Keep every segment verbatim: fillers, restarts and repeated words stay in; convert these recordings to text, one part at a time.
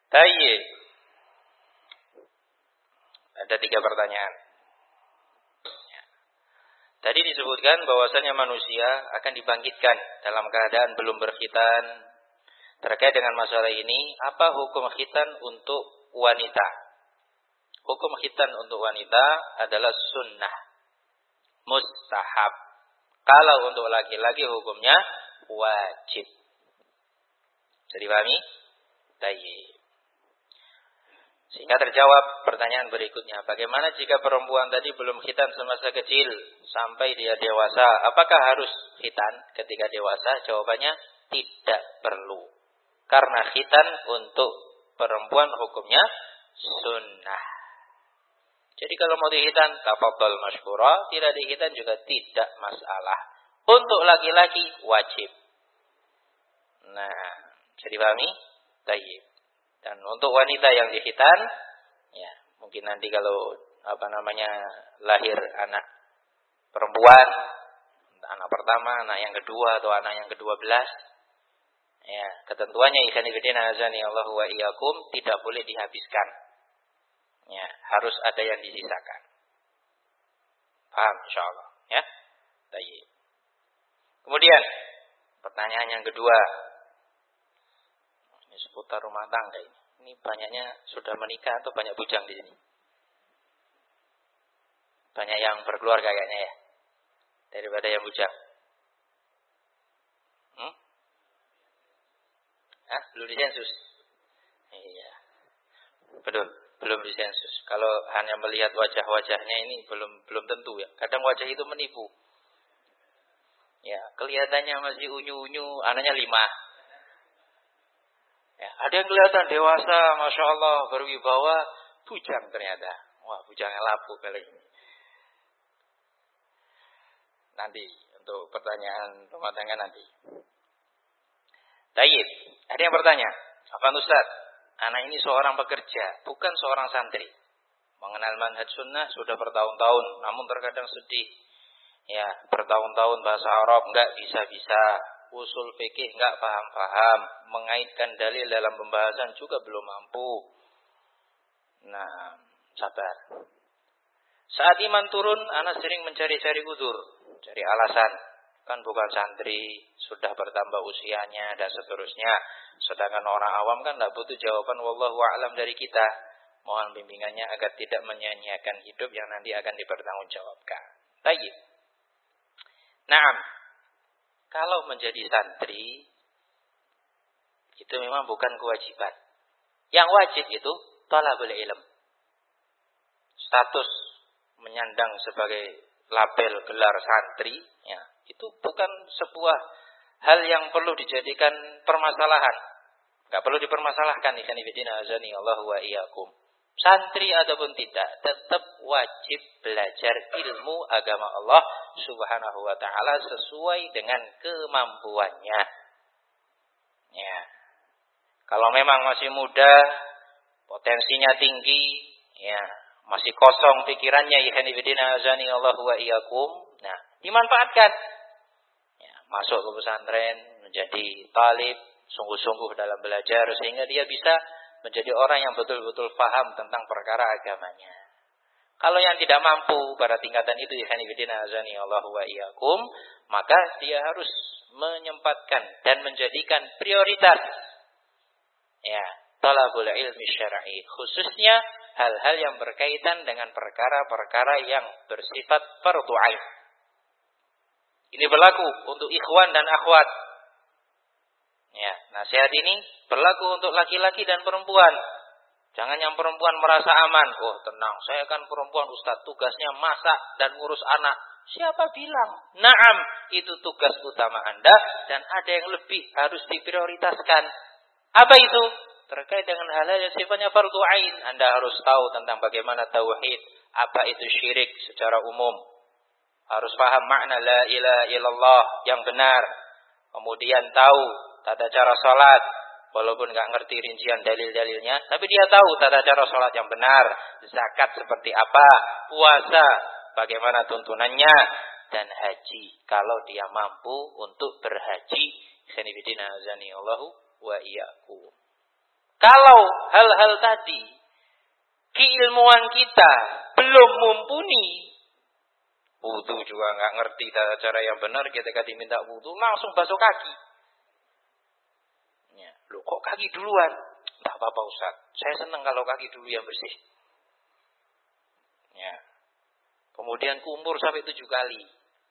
Tayyib. Ada tiga pertanyaan. Ya. Tadi disebutkan bahwasanya manusia akan dibangkitkan dalam keadaan belum berkhitan. Terkait dengan masalah ini, apa hukum khitan untuk wanita? Hukum khitan untuk wanita adalah sunnah, mustahab. Kalau untuk laki-laki hukumnya wajib. Jadi pahami? Tayyib. Sehingga terjawab pertanyaan berikutnya. Bagaimana jika perempuan tadi belum khitan semasa kecil sampai dia dewasa? Apakah harus khitan ketika dewasa? Jawabannya tidak perlu. Karena khitan untuk perempuan hukumnya sunnah. Jadi kalau mau dihitan, tafadhal masykurah. Tidak dihitan juga tidak masalah. Untuk laki-laki wajib. Nah, jadi pahami? Tayyib. Dan untuk wanita yang dihitan, ya mungkin nanti kalau apa namanya lahir anak perempuan, anak pertama, anak yang kedua atau anak yang kedua belas, ya ketentuannya ikhwan fillah azani Allah wa iyyakum tidak boleh dihabiskan. Ya, harus ada yang disisakan. Paham insyaallah, ya? Baik. Kemudian pertanyaan yang kedua. Seputar rumah tangga ini. Ini banyaknya sudah menikah atau banyak bujang di sini? Banyak yang berkeluarga kayaknya ya. Daripada yang bujang. Hmm? Hah? Belum disensus? Iya. Betul, belum disensus. Kalau hanya melihat wajah-wajahnya ini belum belum tentu ya. Kadang wajah itu menipu. Ya, kelihatannya masih unyu-unyu, anaknya lima. Ya, ada yang kelihatan dewasa, masya Allah, berwibawa, bujang ternyata. Wah, bujangnya lapuk kali ini. Nanti untuk pertanyaan rumah tangga nanti. Tayyib, ada yang bertanya, Afan Ustaz, anak ini seorang pekerja, bukan seorang santri. Mengenal manhaj sunnah sudah bertahun-tahun, namun terkadang sedih. Ya, bertahun-tahun bahasa Arab enggak bisa-bisa. Usul fikih enggak paham-paham, mengaitkan dalil dalam pembahasan juga belum mampu. Nah, sabar. Saat iman turun, anak sering mencari-cari udzur, cari alasan. Kan bukan santri, sudah bertambah usianya dan seterusnya. Sedangkan orang awam kan enggak butuh jawaban wallahu a'lam dari kita. Mohon bimbingannya agar tidak menyia-nyiakan hidup yang nanti akan dipertanggungjawabkan. Baik. Naam. Kalau menjadi santri, itu memang bukan kewajiban. Yang wajib itu thalabul ilm. Status menyandang sebagai label gelar santri, ya, itu bukan sebuah hal yang perlu dijadikan permasalahan. Enggak perlu dipermasalahkan ikhwan fillah azani Allah wa iyyakum. Santri ataupun tidak, tetap wajib belajar ilmu agama Allah Subhanahu wa ta'ala sesuai dengan kemampuannya. Ya. Kalau memang masih muda, potensinya tinggi, ya, masih kosong pikirannya, ikhwan fillah azani Allah wa iyyakum. Nah, dimanfaatkan. Ya, masuk ke pesantren, menjadi talib, sungguh-sungguh dalam belajar sehingga dia bisa menjadi orang yang betul-betul paham tentang perkara agamanya. Kalau yang tidak mampu pada tingkatan itu, ikhwan fillah azani Allah wa iyyakum, maka dia harus menyempatkan dan menjadikan prioritas ya, talabul ilmi syar'i, khususnya hal-hal yang berkaitan dengan perkara-perkara yang bersifat fardhu ain. Ini berlaku untuk ikhwan dan akhwat. Ya, nasihat ini berlaku untuk laki-laki dan perempuan. Jangan yang perempuan merasa aman. Oh, tenang, saya kan perempuan Ustaz, tugasnya masak dan ngurus anak. Siapa bilang? Naam, itu tugas utama Anda dan ada yang lebih harus diprioritaskan. Apa itu? Terkait dengan hal-hal yang sifatnya fardhu ain. Anda harus tahu tentang bagaimana tauhid, apa itu syirik secara umum. Harus paham makna la ilaha illallah yang benar. Kemudian tahu tata cara salat, walaupun enggak ngerti rincian dalil-dalilnya, tapi dia tahu tata cara salat yang benar, zakat seperti apa, puasa bagaimana tuntunannya, dan haji kalau dia mampu untuk berhaji. Khanifidina azani Allahu wa iyyakum. Kalau hal-hal tadi keilmuan kita belum mumpuni, wudu juga nggak ngerti tata cara yang benar, ketika diminta wudu langsung basuh kaki. Ya, loh kok kaki duluan? Tak apa-apa Ustaz, saya senang kalau kaki dulu yang bersih. Ya. Kemudian kumur sampai tujuh kali.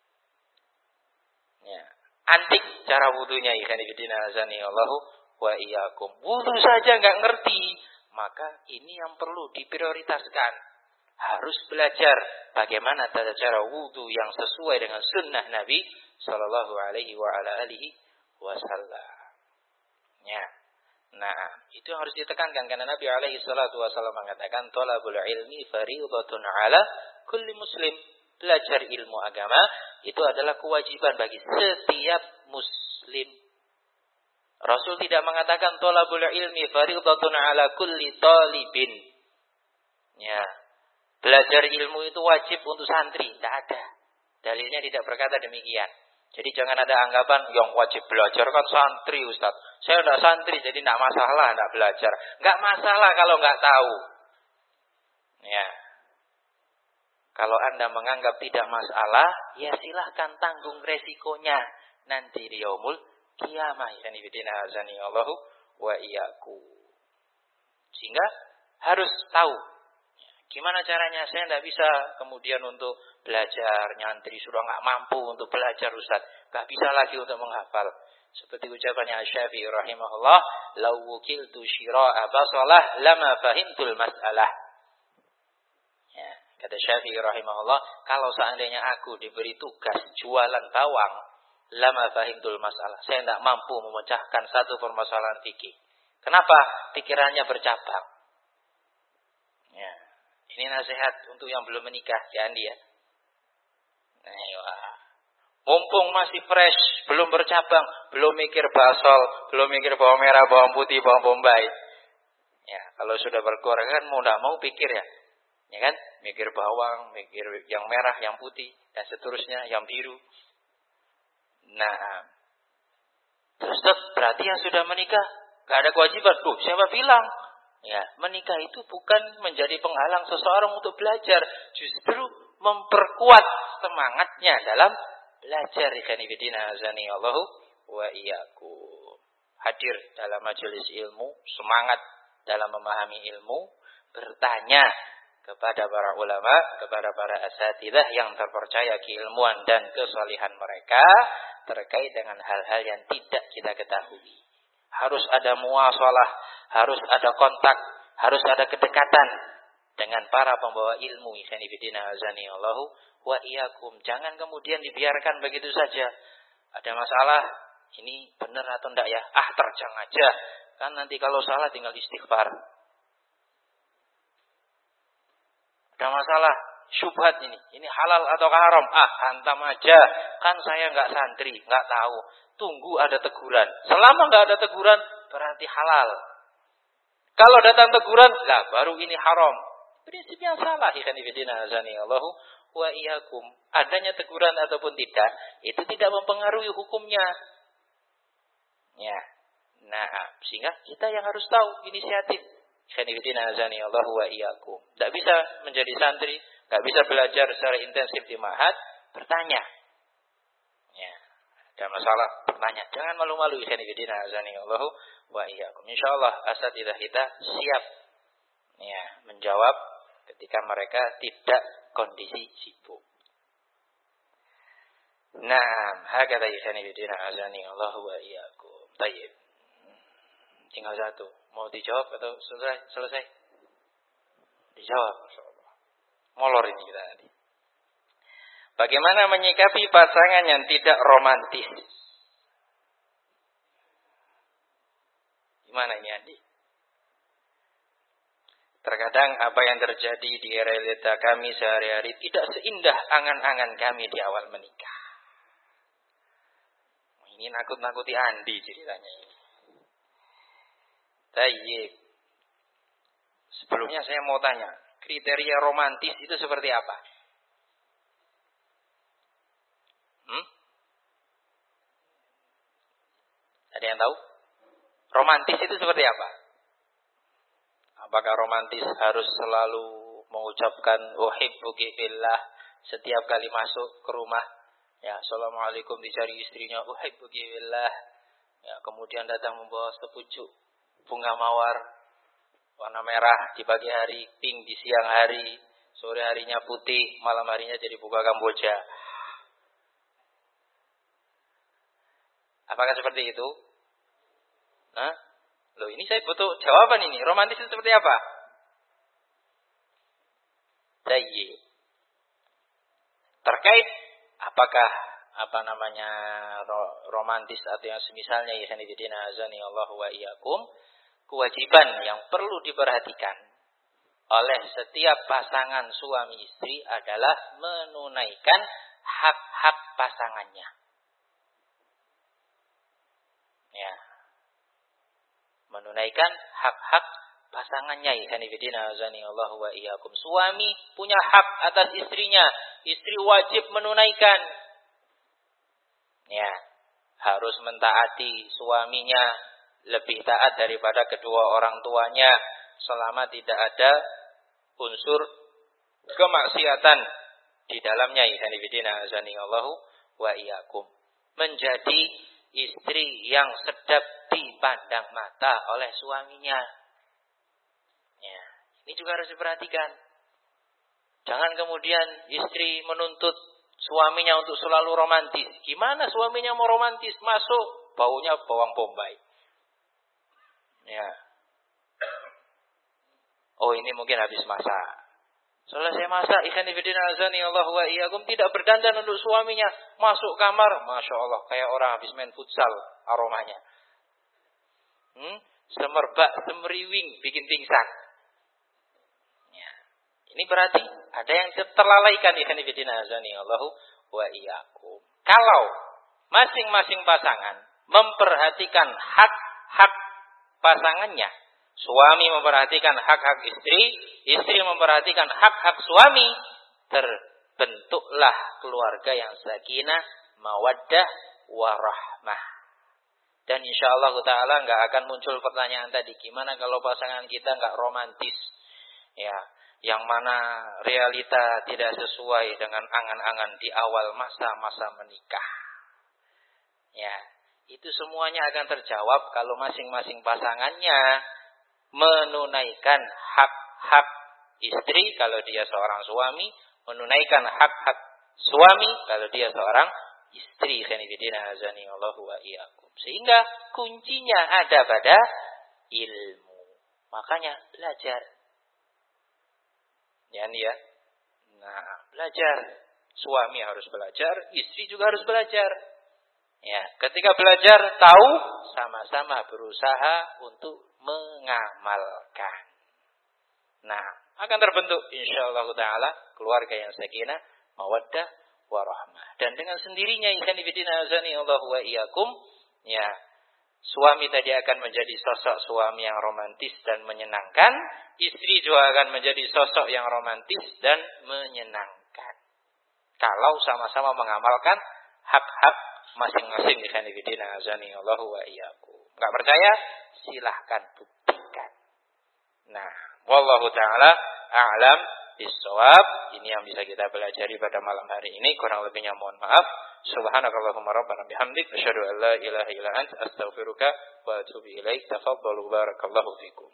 Ya. Antik cara wudunya, ikhwan fillah azani Allahu wa iyyakum. Wudu saja nggak ngerti, maka ini yang perlu diprioritaskan. Harus belajar bagaimana tata cara wudu yang sesuai dengan sunnah Nabi Sallallahu Alaihi wa ala alihi Wasallam. Ya. Nah, itu yang harus ditekankan karena Nabi Alaihi Salatu Wasallam mengatakan, "Thalabul ilmi fariidatun ala kulli muslim." Belajar ilmu agama itu adalah kewajiban bagi setiap muslim. Rasul tidak mengatakan thalabul ilmi fariidatun ala kulli talibin. Ya. Belajar ilmu itu wajib untuk santri, tidak ada. Dalilnya tidak berkata demikian. Jadi jangan ada anggapan yang wajib belajar kan santri Ustaz. Saya tidak santri jadi tidak masalah tidak belajar. Enggak masalah kalau enggak tahu. Ya. Kalau Anda menganggap tidak masalah, ya silahkan tanggung resikonya nanti di yaumul qiyamah. Allahu wa iyyakum. Sehingga harus tahu gimana caranya. Saya tidak bisa kemudian untuk belajar nyantri, sudah nggak mampu untuk belajar Ustaz, nggak bisa lagi untuk menghafal. Seperti ucapannya Asy-Syafi'i rahimahullah, "Lau wukiltu syira'a basalah lama fahimtul mas'alah." Ya, kata Syafi'i rahimahullah, kalau seandainya aku diberi tugas jualan bawang, lama fahimtul masalah, saya tidak mampu memecahkan satu permasalahan fikih. Kenapa? Pikirannya bercabang. Ya. Ini nasihat untuk yang belum menikah, ya Andi ya. Nah, mumpung masih fresh, belum bercabang, belum mikir basol, belum mikir bawang merah, bawang putih, bawang bombay. Ya, kalau sudah berkeluarga kan mau tidak mau pikir ya. Ya kan? Mikir bawang, mikir yang merah, yang putih, dan seterusnya, yang biru. Nah, terus berarti yang sudah menikah gak ada kewajiban. Tuh, siapa bilang? Ya, menikah itu bukan menjadi penghalang seseorang untuk belajar, justru memperkuat semangatnya dalam belajar. Ikhwan fillah azani Allahu wa iyyakum. Hadir dalam majelis ilmu, semangat dalam memahami ilmu, bertanya kepada para ulama, kepada para asatidzah yang terpercaya keilmuan dan kesalihan mereka terkait dengan hal-hal yang tidak kita ketahui. Harus ada muasalah, harus ada kontak, harus ada kedekatan dengan para pembawa ilmu. Ikhwan fillah azani Allahu wa iyyakum. Jangan kemudian dibiarkan begitu saja. Ada masalah, ini benar atau enggak ya? Ah, terjang aja. Kan nanti kalau salah tinggal istighfar. Ada masalah, syubhat ini. Ini halal atau haram? Ah, hantam aja. Kan saya enggak santri, enggak tahu. Tunggu ada teguran. Selama enggak ada teguran, berarti halal. Kalau datang teguran, lah baru ini haram. Prinsip yang salah. Ikhwan fillah azani Allahu wa iyyakum. Adanya teguran ataupun tidak, itu tidak mempengaruhi hukumnya. Ya. Nah, sehingga kita yang harus tahu inisiatif. Ikhwan fillah azani Allahu wa iyyakum. Tidak bisa menjadi santri, tidak bisa belajar secara intensif di ma'had, bertanya. Ya. Ada masalah, bertanya. Jangan malu-malu. Ikhwan fillah azani Allahu wa iyyakum. Insyaallah asatidzah kita siap ya menjawab ketika mereka tidak kondisi sibuk. Naam, hakadha ikhwan fillah azani Allahu wa iyyakum. Baik. Tinggal satu. Mau dijawab atau selesai? Selesai? Dijawab, masyaallah. Molor ini kita tadi. Bagaimana menyikapi pasangan yang tidak romantis? Gimana ini Andi? Terkadang apa yang terjadi di realita kami sehari-hari tidak seindah angan-angan kami di awal menikah. Ini nakut-nakuti Andi ceritanya ini. Tayyib. Sebelumnya saya mau tanya, kriteria romantis itu seperti apa? Hmm? Ada yang tahu? Romantis itu seperti apa? Apakah romantis harus selalu mengucapkan uhibbuki fillah setiap kali masuk ke rumah? Ya, assalamualaikum dicari istrinya, uhibbuki fillah. Ya, kemudian datang membawa sepucuk bunga mawar warna merah di pagi hari, pink di siang hari, sore harinya putih, malam harinya jadi bunga kamboja. Apakah seperti itu? Hah? Loh, ini saya butuh jawaban ini. Romantis itu seperti apa? Baik. Terkait apakah apa namanya romantis atau yang semisalnya, ya sanidina azani Allah wa iyyakum, kewajiban yang perlu diperhatikan oleh setiap pasangan suami istri adalah menunaikan hak-hak pasangannya. Ya. Menunaikan hak-hak pasangannya, ya sanidina azani Allah wa iyyakum. Suami punya hak atas istrinya, istri wajib menunaikan. Ya, harus mentaati suaminya, lebih taat daripada kedua orang tuanya selama tidak ada unsur kemaksiatan di dalamnya, ya sanidina azani Allah wa iyyakum. Menjadi istri yang sedap dipandang mata oleh suaminya. Ya, ini juga harus diperhatikan. Jangan kemudian istri menuntut suaminya untuk selalu romantis. Gimana suaminya mau romantis? Masuk, baunya bawang bombay. Ya. Oh, ini mungkin habis masak. Selesai masak, ikhwan fillah azani Allah wa iyyakum, tidak berdandan untuk suaminya. Masuk kamar, Masya Allah, kayak orang habis main futsal aromanya. Hmm? Semerbak, semeriwing, bikin pingsan. Ya. Ini berarti ada yang terlalaikan, ikhwan fillah azani Allah wa iyyakum. Kalau masing-masing pasangan memperhatikan hak-hak pasangannya, suami memperhatikan hak-hak istri, istri memperhatikan hak-hak suami, terbentuklah keluarga yang sakinah, mawaddah, warahmah. Dan insyaallah ta'ala enggak akan muncul pertanyaan tadi, gimana kalau pasangan kita enggak romantis? Ya, yang mana realita tidak sesuai dengan angan-angan di awal masa-masa menikah. Ya, itu semuanya akan terjawab kalau masing-masing pasangannya menunaikan hak-hak istri kalau dia seorang suami, menunaikan hak-hak suami kalau dia seorang istri. Khanifidina azani Allahu wa iyyakum. Sehingga kuncinya ada pada ilmu. Makanya belajar. Ya nih ya. Nah, belajar. Suami harus belajar, istri juga harus belajar. Ya, ketika belajar tahu, sama-sama berusaha untuk mengamalkan. Nah, akan terbentuk insyaallah taala keluarga yang sakinah, mawaddah, warahmah. Dan dengan sendirinya ikhwan fillah azani Allah wa iyyakum, ya, suami tadi akan menjadi sosok suami yang romantis dan menyenangkan, istri juga akan menjadi sosok yang romantis dan menyenangkan. Kalau sama-sama mengamalkan hak-hak masing-masing ikhwan fillah azani Allah wa iyyakum. Enggak percaya? Silahkan buktikan. Nah, wallahu taala a'lam bissawab. Ini yang bisa kita pelajari pada malam hari ini. Kurang lebihnya mohon maaf. Subhanakallahumma rabbana bihamdik asyhadu an la ilaha illa anta astaghfiruka wa atubu ilaik. Tafadhalu barakallahu fikum.